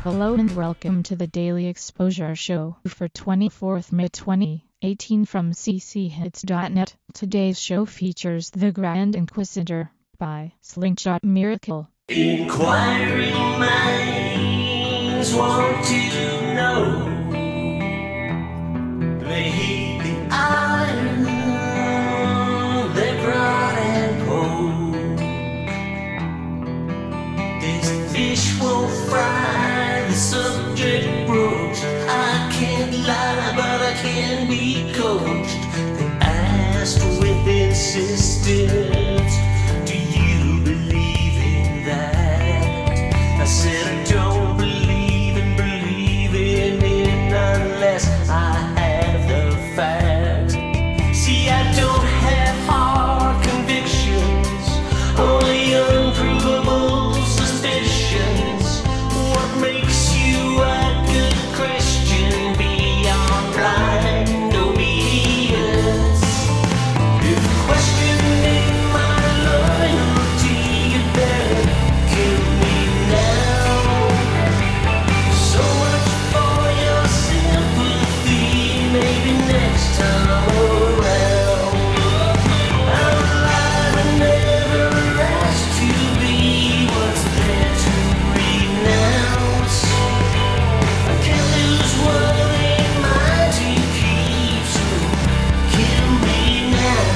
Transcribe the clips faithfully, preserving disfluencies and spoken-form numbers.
Hello and welcome to the Daily Exposure Show for twenty-fourth May twenty eighteen from c c hits dot net. Today's show features The Grand Inquisitor by Slingshot Miracle. Inquiring minds want to know. They hate the iron they brought and pulled. This fish won't fry, the subject broached. I can't lie, but I can be coached. They asked with insistence, do you believe in that? I said I don't believe in believing in unless I have the facts. See, I don't have hard convictions, only unprovable suspicions. What makes you a good Christian beyond blind obedience? If questioning my loyalty, you better kill me now. So much for your sympathy, maybe next time around. I'm alive and never asked to be what's there to renounce. I can't lose what ain't mine to keep, so kill me now.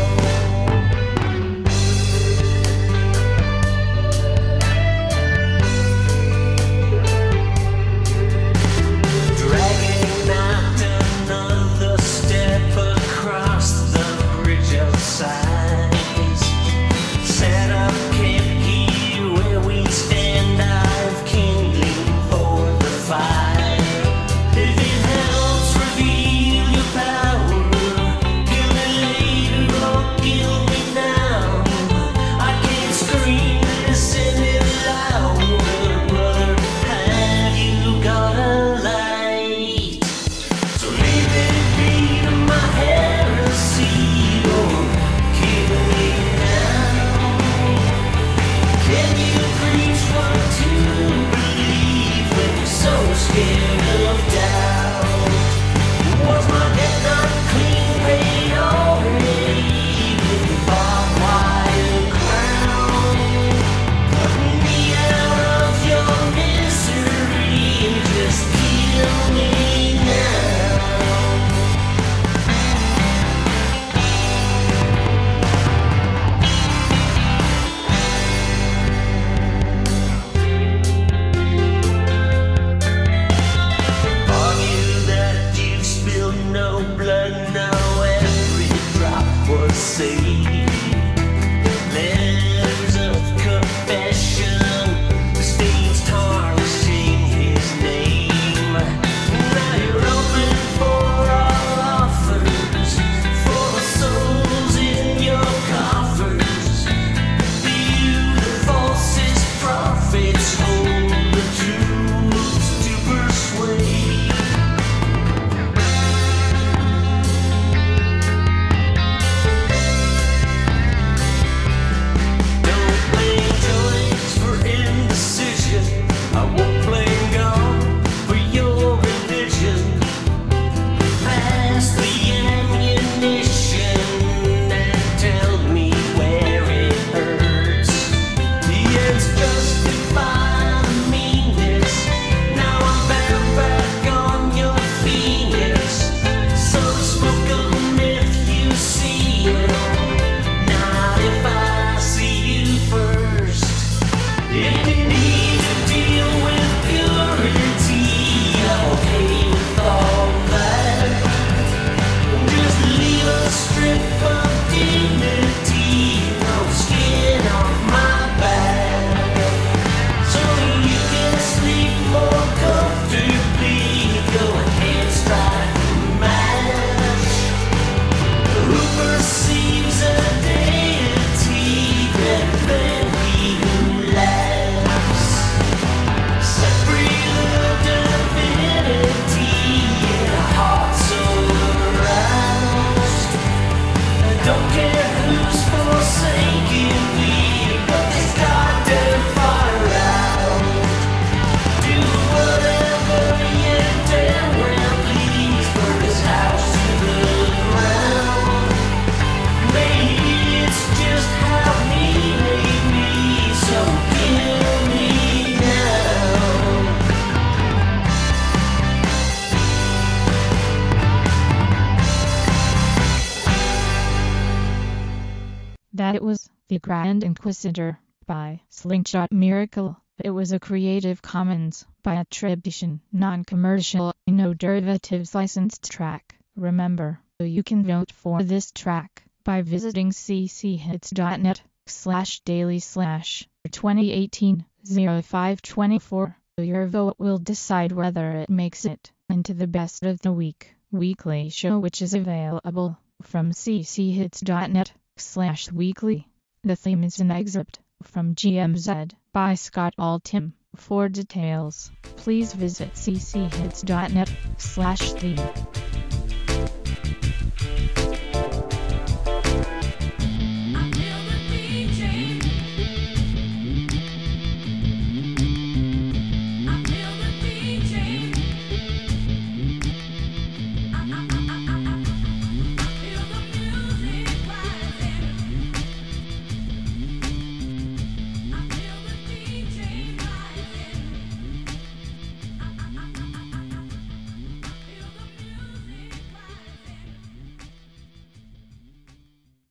Dragging out another step across the bridge of sighs. Set up camp here where we stand, I've kindling for the fight. If it helps reveal your power, kill me later or kill me now. I can't scream this any louder, brother. Have you got a light? So leave it be to my heresy or kill me now. Can you preach what to believe when you're so scared of doubt? Was my head not clean paid already with the barbed wire crown? Put me out of your misery and just kill me now. Argue that you've spilled no blood, no, every drop was saved. Letters of confession, the stains tarnishing his name. Now you're open for all offers, for the souls in your coffers. You, the falsest prophets, hold the truths to persuade. just how he made me, so kill me now. That it was The Grand Inquisitor by Slingshot Miracle. It was a Creative Commons by attribution, non-commercial, no derivatives licensed track. Remember, you can vote for this track by visiting cchits.net slash daily slash 2018 05 24. Your vote will decide whether it makes it into the best of the week weekly show, which is available from cchits.net slash weekly. The theme is an excerpt from G M Z by Scott Altham. For details, please visit cchits.net slash theme.